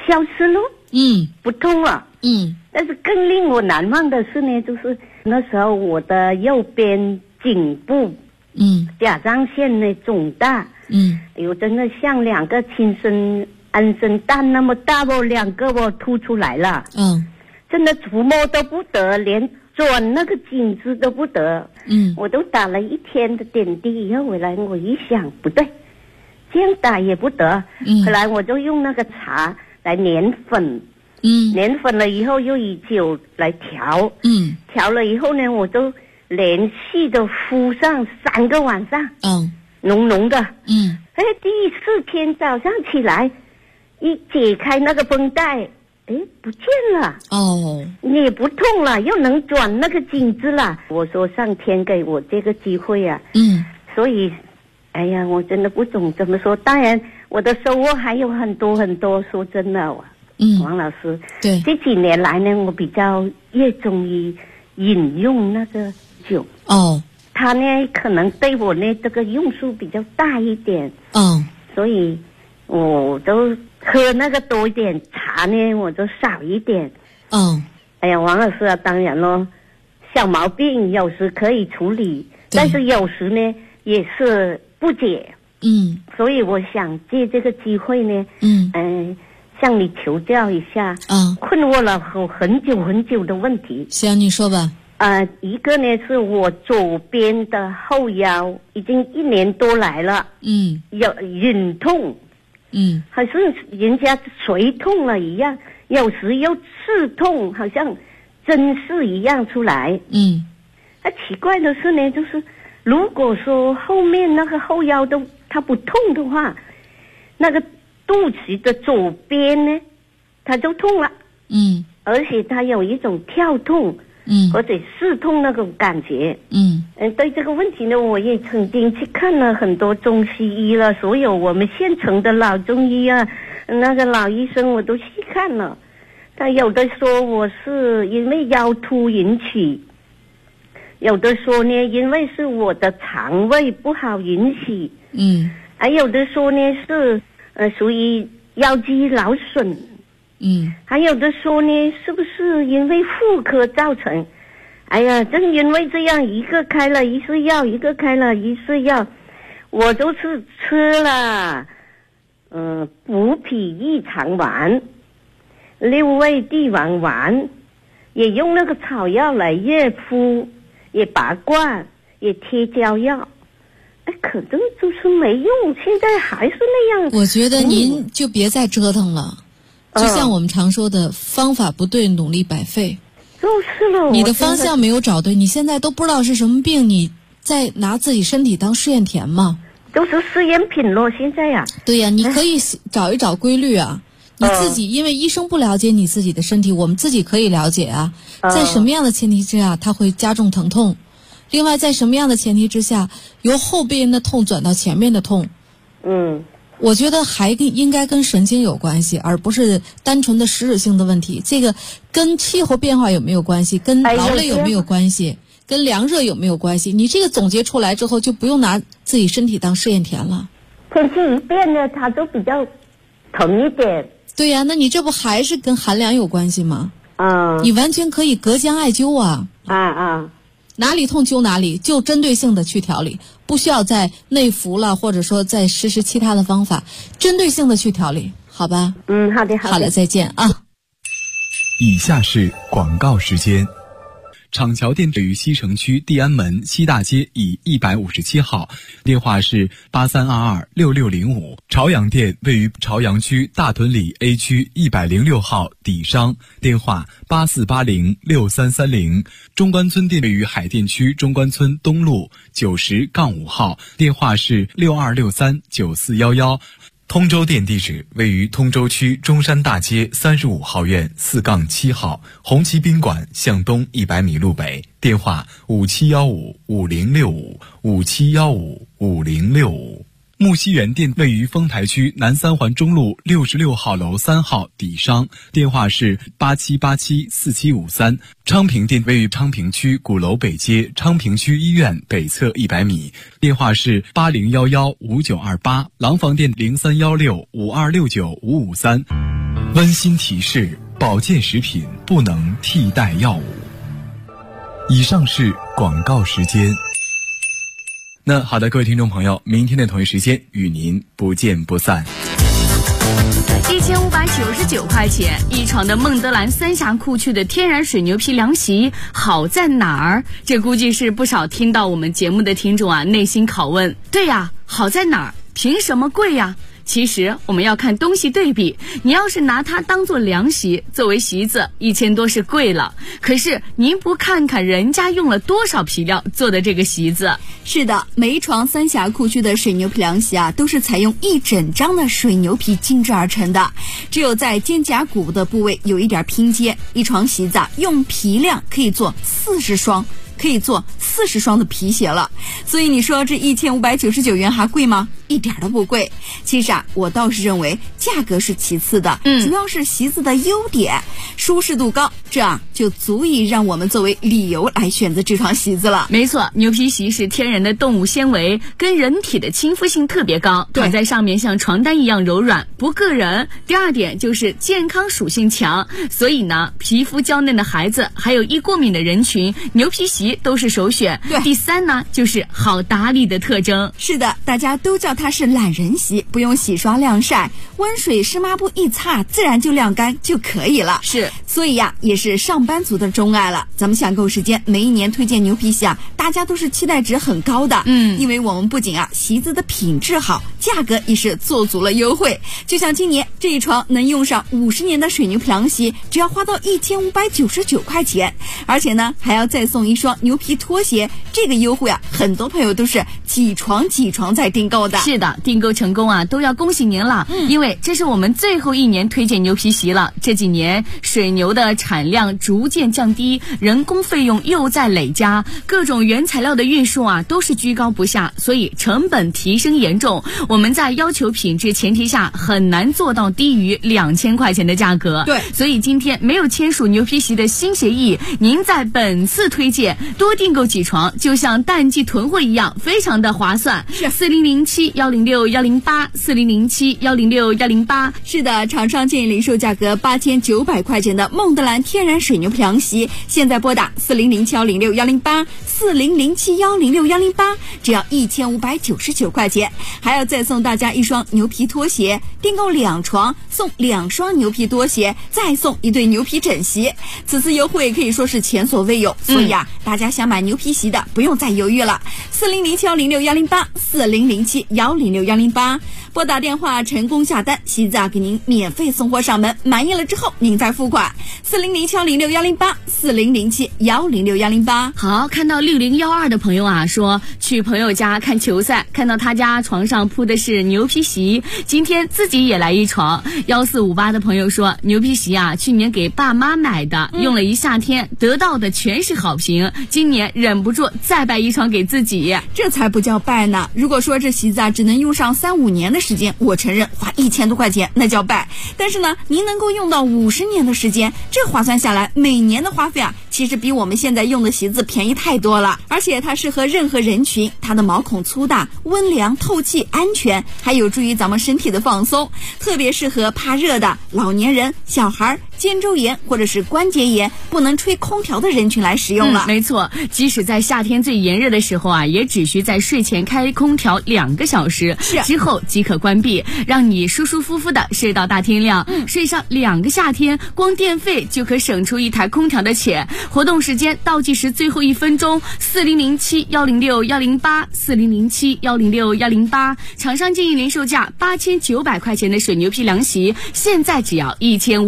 Speaker 4: 消失了，不痛了，但是更令我难忘的是呢，就是那时候我的右边颈部，甲状腺呢肿大，有真的像2个亲生鹌鹑蛋那么大哦，2个哦凸出来了，真的触摸都不得，连转那个颈子都不得，我都打了1天的点滴，以后回来我一想不对，这样打也不得，后来我就用那个茶来碾粉，碾粉了以后又以酒来调，调了以后呢，我就连续的敷上3个晚上，浓浓的，第4天早上起来，一解开那个绷带，不见了，也不痛了，又能转那个颈子了。我说上天给我这个机会啊，所以，哎呀，我真的不懂怎么说。当然，我的收获还有很多很多。说真的，王老师，
Speaker 3: 对，
Speaker 4: 这几年来呢，我比较热衷于饮用那个酒。它呢可能对我呢这个用处比较大一点。所以我都喝那个多一点，茶呢我就少一点。哎呀，王老师啊，当然咯，小毛病有时可以处理，但是有时呢也是不解。所以我想借这个机会呢，向你求教一下，困惑了很久很久的问题。
Speaker 3: 行，你说吧。
Speaker 4: 一个呢是我左边的后腰已经1年多来了，有隐痛，好像人家捶痛了一样，有时又刺痛，好像针刺一样出来。奇怪的是呢，就是如果说后面那个后腰都它不痛的话，那个肚脐的左边呢，它就痛了。而且它有一种跳痛。或者刺痛那种感觉。对这个问题呢，我也曾经去看了很多中西医了，所有我们县城的老中医啊，那个老医生我都去看了。他有的说我是因为腰突引起，有的说呢因为是我的肠胃不好引起，还有的说呢是属于腰肌劳损。还有的说呢，是不是因为妇科造成？哎呀，正因为这样，一个开了一次药，一个开了一次药，我都是吃了，补脾益肠丸、6味地黄丸，也用那个草药来热敷，也拔罐，也贴胶药。可能就是没用，现在还是那样。
Speaker 3: 我觉得您就别再折腾了。就像我们常说的，方法不对，努力白费。
Speaker 4: 就是了，
Speaker 3: 你的方向没有找对，你现在都不知道是什么病，你在拿自己身体当试验田吗？
Speaker 4: 都是试验品了，现在呀。
Speaker 3: 对呀，你可以找一找规律啊。你自己，因为医生不了解你自己的身体，我们自己可以了解啊。在什么样的前提之下，它会加重疼痛？另外，在什么样的前提之下，由后边的痛转到前面的痛？我觉得还应该跟神经有关系，而不是单纯的实质性的问题。这个跟气候变化有没有关系？跟劳累有没有关系？跟凉热有没有关系？你这个总结出来之后，就不用拿自己身体当试验田了。
Speaker 4: 天气一变呢，它就比较疼一点。
Speaker 3: 对呀，那你这不还是跟寒凉有关系吗？你完全可以隔姜艾灸啊。哪里痛灸哪里，就针对性的去调理，不需要再内服了，或者说再实施其他的方法，针对性的去调理，好吧？
Speaker 4: 好的。
Speaker 3: 好了，再见啊。
Speaker 2: 以下是广告时间。厂桥店位于西城区地安门西大街乙157号，电话是83226605。朝阳店位于朝阳区大屯里 A 区106号底商，电话84806330。中关村店位于海淀区中关村东路90-5号，电话是62639411。通州店地址位于通州区中山大街35号院4-7号，红旗宾馆向东100米路北，电话57155065，57155065。木樨园店位于丰台区南三环中路66号楼3号底商，电话是87874753。昌平店位于昌平区鼓楼北街昌平区医院北侧100米，电话是80115928。廊坊店031652695553。 温馨提示：保健食品不能替代药物。以上是广告时间。那好的，各位听众朋友，明天的同一时间与您不见不散。
Speaker 5: 1599块钱一床的孟德兰三峡库区的天然水牛皮凉席，好在哪儿？这估计是不少听到我们节目的听众啊内心拷问。对呀，好在哪儿？凭什么贵呀？其实我们要看东西对比，你要是拿它当做凉席，作为席子，1000多是贵了。可是您不看看人家用了多少皮料做的这个席子？
Speaker 6: 是的，每一床三峡库区的水牛皮凉席啊，都是采用一整张的水牛皮精制而成的，只有在肩胛骨的部位有一点拼接。一床席子啊，用皮量可以做40双。可以做40双的皮鞋了，所以你说这1599元还贵吗？一点都不贵。其实啊，我倒是认为价格是其次的，主要是席子的优点，舒适度高，这啊就足以让我们作为理由来选择这床席子了。
Speaker 5: 没错，牛皮席是天然的动物纤维，跟人体的亲肤性特别高，躺在上面像床单一样柔软，不硌人。第二点就是健康属性强，所以呢，皮肤娇嫩的孩子还有易过敏的人群，牛皮席都是首选。
Speaker 6: 对，
Speaker 5: 第三呢就是好打理的特征。
Speaker 6: 是的，大家都叫它是懒人席，不用洗刷晾晒，温水湿抹布一擦，自然就晾干就可以了。
Speaker 5: 是，
Speaker 6: 所以呀，也是上班族的钟爱了。咱们想购时间，每一年推荐牛皮席啊，大家都是期待值很高的。因为我们不仅啊席子的品质好，价格也是做足了优惠。就像今年这一床能用上50年的水牛皮凉席，只要花到1599块钱，而且呢还要再送一双牛皮拖鞋。这个优惠啊，很多朋友都是几床在订购的。
Speaker 5: 是的，订购成功啊，都要恭喜您了。因为这是我们最后一年推荐牛皮席了。这几年水牛的产量逐渐降低，人工费用又在累加，各种原材料的运输啊都是居高不下，所以成本提升严重。我们在要求品质前提下，很难做到低于2000块钱的价格。
Speaker 6: 对，
Speaker 5: 所以今天没有签署牛皮席的新协议，您在本次推荐多订购几床，就像淡季囤货一样，非常的划算。
Speaker 6: 是
Speaker 5: 4007-106-108，4007-106-108。
Speaker 6: 是的，厂商建议零售价格8900块钱的孟德兰天然水牛皮凉席，现在拨打4007-106-108 4007-106-108，只要1599块钱，还要再送大家一双牛皮拖鞋，订购2床送2双牛皮拖鞋，再送一对牛皮枕席。此次优惠可以说是前所未有，所以啊，大家想买牛皮席的不用再犹豫了。4007-106-108 4007-106-108，拨打电话成功下单，席子啊给您免费送货上门，满意了之后您再付款。4007-106-108 4007-106-108。
Speaker 5: 好，看到6012的朋友啊说去朋友家看球赛，看到他家床上铺的是牛皮席，今天自己也来一床。1458的朋友说牛皮席啊去年给爸妈买的，用了一夏天，得到的全是好评，今年忍不住再摆一床给自己。
Speaker 6: 这才不叫败呢。如果说这席子啊只能用上3-5年的时间，我承认花1000多块钱那叫败，但是呢您能够用到50年的时间，这划算下来每年的花费啊其实比我们现在用的席子便宜太多了。而且它适合任何人群，它的毛孔粗大，温凉透气安全，还有助于咱们身体的放松，特别适合怕热的老年人、小孩、肩周炎或者是关节炎不能吹空调的人群来使用了。
Speaker 5: 没错，即使在夏天最炎热的时候啊，也只需在睡前开空调2个小时，之后即可关闭，让你舒舒服服的睡到大天亮。睡上2个夏天，光电费就可省出一台空调的钱。活动时间倒计时最后1分钟，4007-106-108 4007-106-108。厂商建议零售价8900块钱的水牛皮凉席，现在只要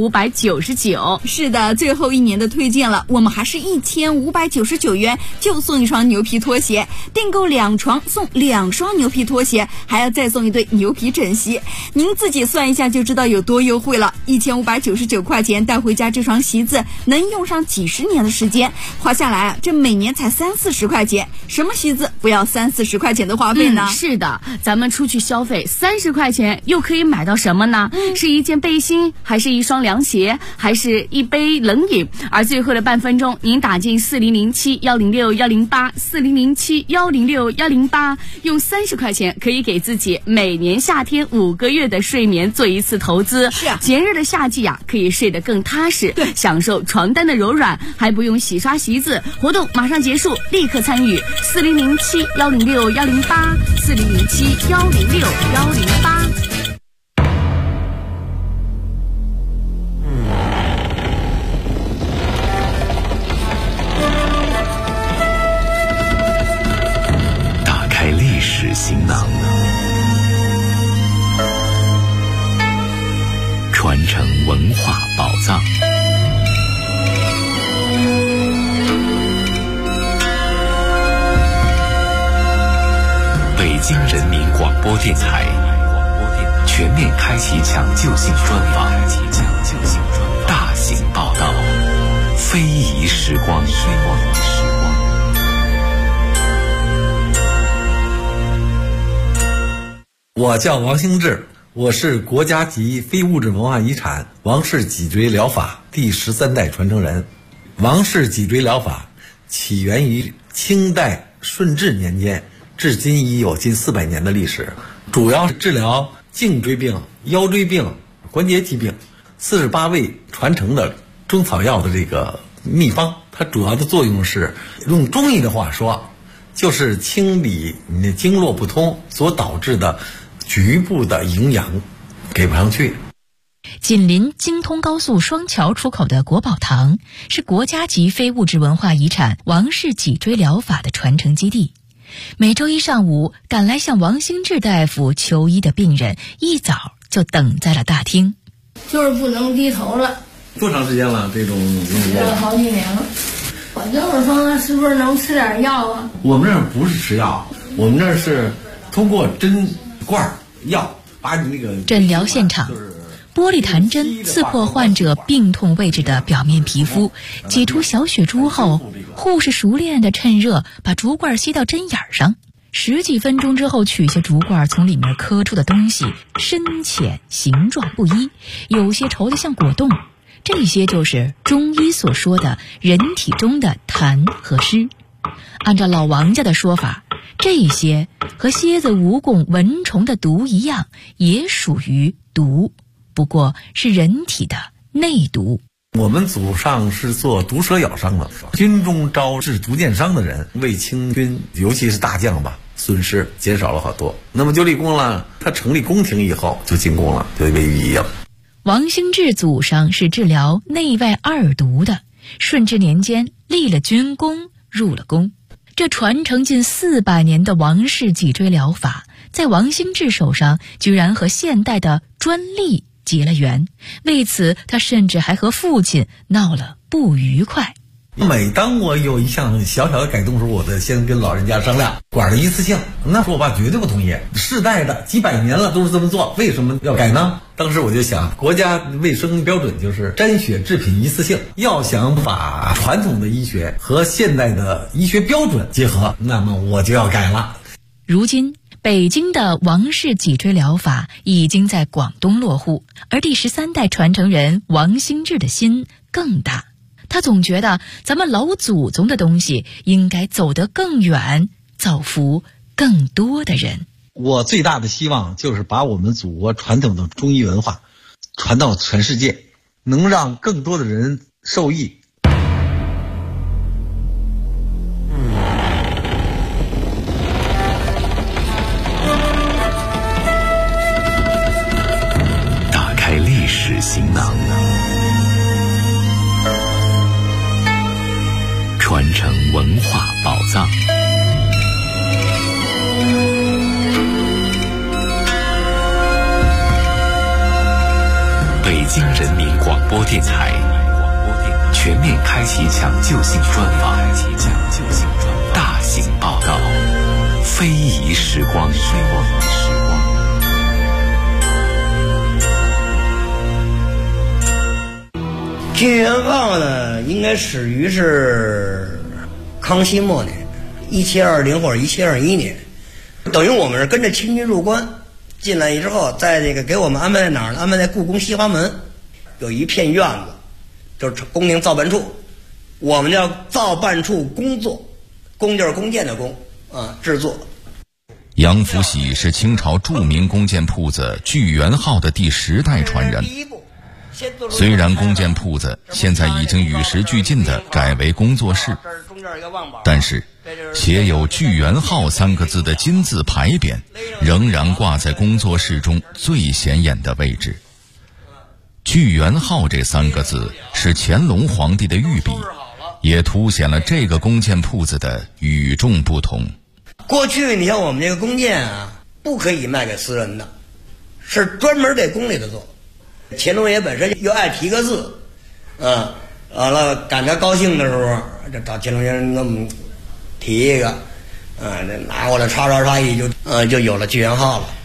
Speaker 5: 1599。
Speaker 6: 是的，最后1年的推荐了，我们还是1599元就送一双牛皮拖鞋，订购2床送2双牛皮拖鞋，还要再送一对牛皮枕席。您自己算一下就知道有多优惠了。1599块钱带回家这双席子能用上几十年的时间，花下来啊，这每年才30-40块钱，什么席子不要30-40块钱的花费呢？
Speaker 5: 是的，咱们出去消费30块钱又可以买到什么呢？是一件背心，还是一双凉鞋， 还是一杯冷饮。而最后的半分钟，您打进4007-106-108，4007-106-108，用30块钱可以给自己每年夏天5个月的睡眠做一次投资。
Speaker 6: 是啊，
Speaker 5: 炎热的夏季啊，可以睡得更踏实，
Speaker 6: 对，
Speaker 5: 享受床单的柔软，还不用洗刷席子。活动马上结束，立刻参与4007-106-108，4007-106-108。
Speaker 1: 打开历史行囊，传承文化宝藏。北京人民广播电台全面开启抢救性专访，大型报道，非遗时光。
Speaker 7: 我叫王兴志，我是国家级非物质文化遗产王氏脊椎疗法第13代传承人。王氏脊椎疗法起源于清代顺治年间，至今已有近400年的历史，主要是治疗颈椎病、腰椎病、关节疾病，48味传承的中草药的这个秘方。它主要的作用是，用中医的话说，就是清理你的经络不通所导致的局部的营养给不上去。
Speaker 8: 紧邻京通高速双桥出口的国宝堂是国家级非物质文化遗产王氏脊椎疗法的传承基地。每周一上午，赶来向王兴志大夫求医的病人一早就等在了大厅。
Speaker 9: 就是不能低头了。
Speaker 7: 多长时间了？这种
Speaker 9: 好几年了。我就是说，是不是能吃点药啊？
Speaker 7: 我们这儿不是吃药，我们这儿是通过针罐药把你那个
Speaker 8: 诊疗现场。玻璃弹针刺破患者病痛位置的表面皮肤，挤出小血珠后，护士熟练地趁热把竹罐吸到针眼上，10几分钟之后取下竹罐，从里面磕出的东西深浅形状不一，有些稠得像果冻，这些就是中医所说的人体中的痰和湿。按照老王家的说法，这些和蝎子、蜈蚣、蚊虫的毒一样，也属于毒，不过是人体的内毒。
Speaker 7: 我们祖上是做毒蛇咬伤的，军中招致毒箭伤的人，为清军尤其是大将吧，损失减少了好多。那么就立功了，他成立宫廷以后就进宫了，就为御医了。
Speaker 8: 王兴志祖上是治疗内外2毒的，顺治年间立了军功，入了宫。这传承近400年的王氏脊椎疗法，在王兴志手上居然和现代的专利结了缘，为此他甚至还和父亲闹了不愉快。
Speaker 7: 每当我有一项小小的改动时候，我得先跟老人家商量，管的一次性。那时候我爸绝对不同意，世代的几百年了都是这么做，为什么要改呢？当时我就想，国家卫生标准就是沾血制品一次性，要想把传统的医学和现代的医学标准结合，那么我就要改了。
Speaker 8: 如今北京的王氏脊椎疗法已经在广东落户，而第13代传承人王兴志的心更大。他总觉得咱们老祖宗的东西应该走得更远，造福更多的人。
Speaker 7: 我最大的希望就是把我们祖国传统的中医文化传到全世界，能让更多的人受益。
Speaker 1: 打开历史行囊，传承文化宝藏。北京人民广播电台全面开启抢救性专访，大型报道，非遗时光。
Speaker 10: 金元坊呢，应该始于是康熙末年，1720或者1721年，等于我们是跟着清军入关，进来之后，在这个给我们安排在哪儿呢？安排在故宫西华门，有一片院子， 就是宫廷造办处，我们叫造办处工作，工就是弓箭的弓啊，制作。
Speaker 11: 杨福喜是清朝著名弓箭铺子聚源号的第10代传人。虽然弓箭铺子现在已经与时俱进地改为工作室，但是写有聚源号3个字的金字牌匾仍然挂在工作室中最显眼的位置。聚源号这3个字是乾隆皇帝的御笔，也凸显了这个弓箭铺子的与众不同。
Speaker 10: 过去你像我们这个弓箭啊，不可以卖给私人的，是专门给宫里的做。乾隆爷本身又爱提个字，完了赶他高兴的时候，就找乾隆先生给我们提一个，拿过来叉叉叉一就有了聚源号了。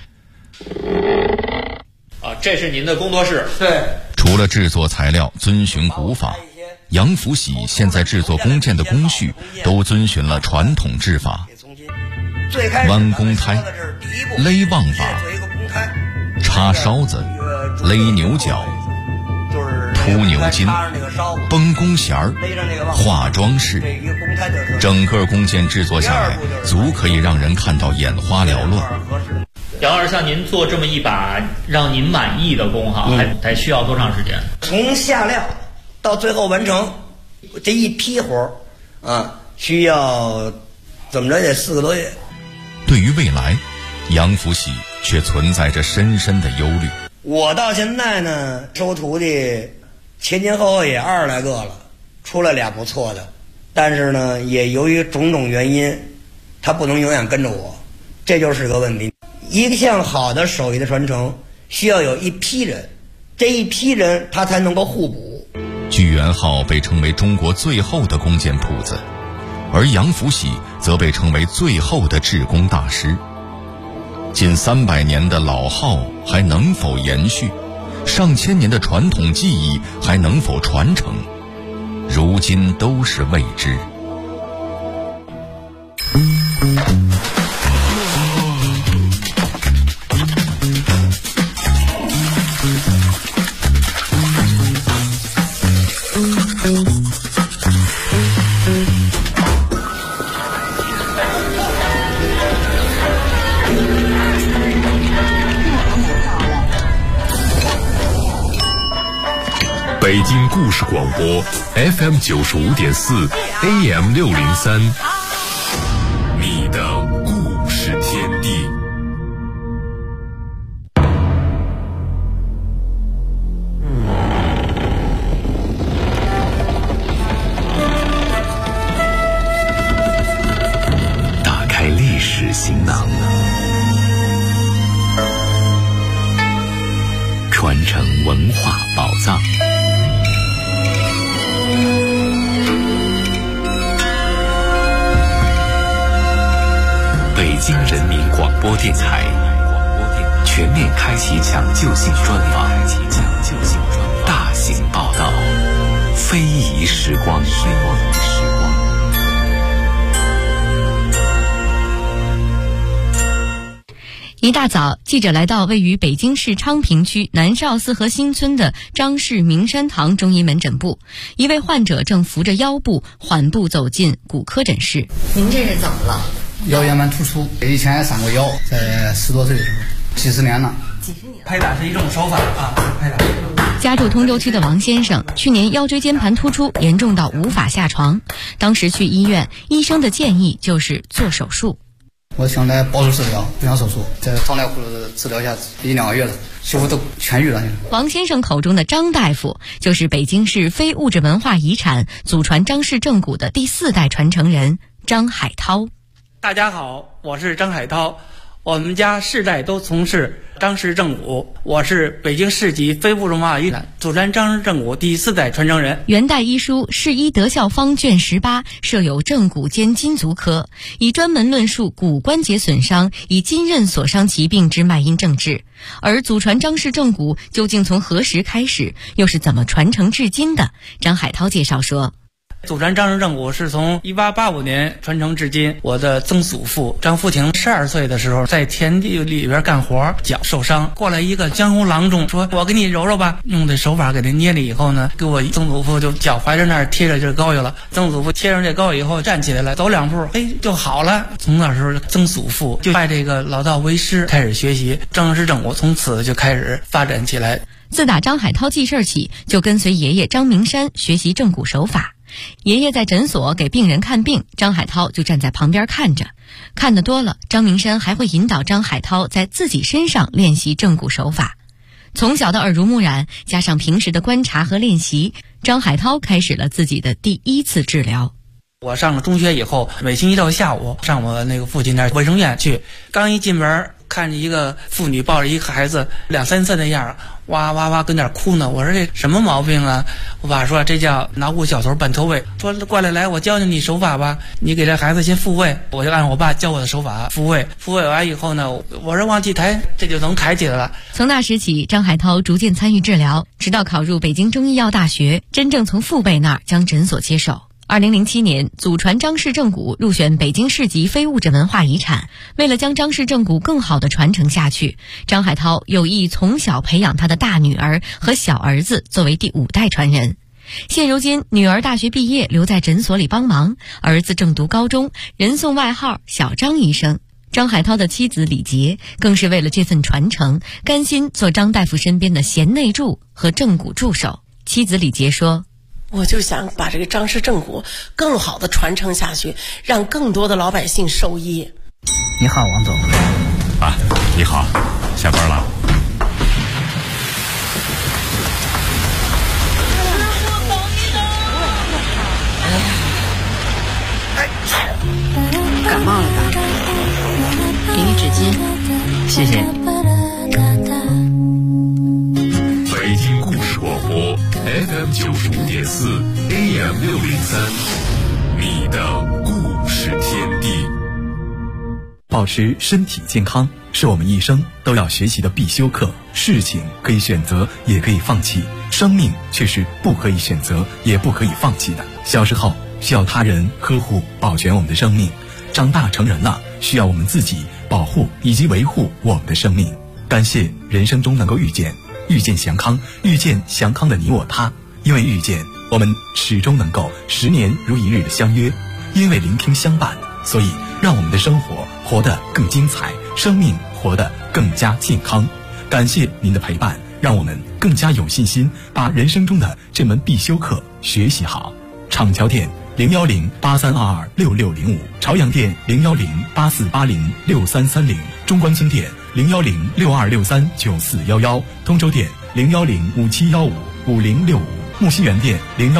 Speaker 12: 啊，这是您的工作室。
Speaker 10: 对。
Speaker 11: 除了制作材料遵循古法，杨福喜现在制作弓箭的工序都遵循了传统制法，弯弓胎、勒望把、插梢子、勒牛角、铺牛筋、绷弓弦儿、画装饰，整个弓箭制作下来，足可以让人看到眼花缭乱。
Speaker 12: 杨老师，像您做这么一把让您满意的弓哈，还需要多长时间？
Speaker 10: 从下料到最后完成这一批活啊，需要怎么着也4个多月。
Speaker 11: 对于未来，杨福喜却存在着深深的忧虑。
Speaker 10: 我到现在呢，收徒弟前后也20来个了，出来俩不错的，但是呢，也由于种种原因，他不能永远跟着我，这就是个问题。一项好的手艺的传承，需要有一批人，这一批人他才能够互补。
Speaker 11: 聚源号被称为中国最后的弓箭铺子，而杨福喜则被称为最后的制弓大师。近300年的老号还能否延续？上千年的传统技艺还能否传承？如今都是未知。
Speaker 13: 北京故事广播 FM 95.4 AM 603，你的故事天地。
Speaker 1: 打开历史行囊，传承文化宝藏。北京人民广播电台全面开启抢救性专访，大型报道，非遗时光。
Speaker 8: 一大早，记者来到位于北京市昌平区南少四河新村的张氏明山堂中医门诊部，一位患者正扶着腰部缓步走进骨科诊室。
Speaker 14: 您这是怎么了？
Speaker 15: 腰间盘突出，以前也伤过腰，在10多岁的时候，几十年了。
Speaker 16: 拍打是一种手法啊，拍打。
Speaker 8: 家住通州区的王先生，去年腰椎间盘突出严重到无法下床，当时去医院，医生的建议就是做手术。
Speaker 15: 我想来保守治疗，不想手术，在张大夫治疗下1、2个月了，几乎都痊愈了。
Speaker 8: 王先生口中的张大夫，就是北京市非物质文化遗产祖传张氏正骨的第4代传承人张海涛。
Speaker 16: 大家好，我是张海涛，我们家世代都从事张氏正骨，我是北京市级非物质文化遗产祖传张氏正骨第4代传承人。
Speaker 8: 元代医书《世医德效方》卷18设有正骨兼筋足科，以专门论述骨关节损伤以筋韧所伤疾病之脉因症治。而祖传张氏正骨究竟从何时开始，又是怎么传承至今的？张海涛介绍说，
Speaker 16: 祖传张氏正骨是从1885年传承至今。我的曾祖父张福亭12岁的时候在田地里边干活，脚受伤，过来一个江湖郎中说：“我给你揉揉吧。”用的手法给他捏了以后呢，给我曾祖父就脚踝着那儿贴着这膏药了。曾祖父贴上这膏药以后站起来了，走2步，就好了。从那时候曾祖父就拜这个老道为师，开始学习张氏正骨，从此就开始发展起来。
Speaker 8: 自打张海涛记事起，就跟随爷爷张明山学习正骨手法。爷爷在诊所给病人看病，张海涛就站在旁边看着。看得多了，张明山还会引导张海涛在自己身上练习正骨手法。从小的耳濡目染，加上平时的观察和练习，张海涛开始了自己的第一次治疗。
Speaker 16: 我上了中学以后，每星期六下午上我那个父亲那卫生院去，刚一进门看见一个妇女抱着一个孩子2、3岁的样，哇哇哇跟那儿哭呢。我说这什么毛病啊？我爸说这叫脑骨小头半脱位，说过来我教教你手法吧，你给这孩子先复位。我就按我爸教我的手法复位完以后呢，我说往起抬，这就能抬起来了。
Speaker 8: 从那时起，张海涛逐渐参与治疗，直到考入北京中医药大学，真正从父辈那儿将诊所接手。2007年，祖传张氏正骨入选北京市级非物质文化遗产。为了将张氏正骨更好地传承下去，张海涛有意从小培养他的大女儿和小儿子作为第5代传人。现如今，女儿大学毕业留在诊所里帮忙，儿子正读高中，人送外号小张医生。张海涛的妻子李杰更是为了这份传承，甘心做张大夫身边的贤内助和正骨助手。妻子李杰说：“
Speaker 14: 我就想把这个张氏正骨更好的传承下去，让更多的老百姓受益。”
Speaker 17: 你好，王总。
Speaker 13: 啊，你好，下班了。
Speaker 18: 感冒了吧？给你纸巾。
Speaker 17: 谢谢。
Speaker 13: 北京故事广播 FM 95.4 AM 603，你的故事天地。
Speaker 2: 保持身体健康是我们一生都要学习的必修课。事情可以选择，也可以放弃，生命却是不可以选择，也不可以放弃的。小时候需要他人呵护保全我们的生命，长大成人了，需要我们自己保护以及维护我们的生命。感谢人生中能够遇见祥康，遇见祥康的你我他。因为遇见，我们始终能够10年如一日的相约；因为聆听相伴，所以让我们的生活活得更精彩，生命活得更加健康。感谢您的陪伴，让我们更加有信心把人生中的这门必修课学习好。厂桥店01083226605，朝阳店01084806330，中关村店01062639411，通州店01057155065，木樨园店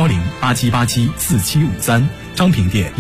Speaker 2: 01087874753，昌平店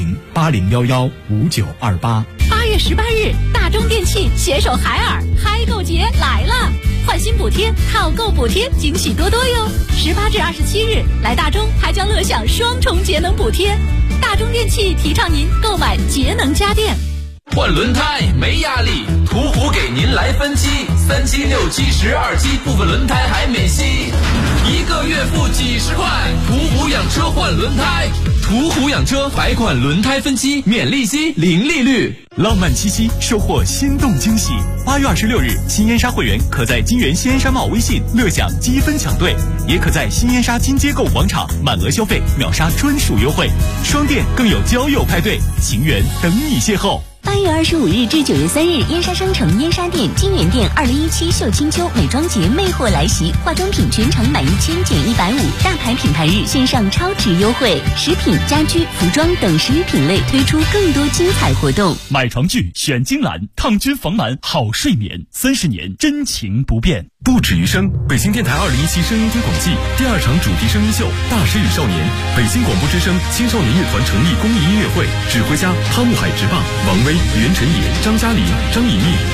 Speaker 2: 01080115928。
Speaker 8: 8月18日，大中电器携手海尔嗨购节来了，换新补贴、套购补贴，惊喜多多哟！18至27日，来大中还将乐享双重节能补贴。大中电器提倡您购买节能家电。
Speaker 1: 换轮胎没压力，途虎给您来分期，3期、6期、12期，部分轮胎还免息，1个月付几10块。途虎养车换轮胎，途虎养车百款轮胎分期，免利息，零利率。
Speaker 19: 浪漫七夕，收获心动惊喜。8月26日，新烟沙会员可在金源新烟沙帽微信乐享积分抢兑，也可在新烟沙金街购物广场满额消费秒杀专属优惠。双店更有交友派对，情缘等你邂逅。
Speaker 20: 8月25日至9月3日，燕莎商城燕莎店金源店2017秀清秋美妆节魅货来袭，化妆品全场满1000减150，大牌品牌日线上超值优惠，食品、家居、服装等10余品类推出更多精彩活动。
Speaker 19: 买床具选金兰，抗菌防螨好睡眠，30年真情不变。
Speaker 13: 不止于声，北京电台2017声音推广季第2场主题声音秀《大师与少年》，北京广播之声青少年乐团成立公益音乐会，指挥家汤姆海直棒、王威、袁晨野、张嘉林、张颖丽。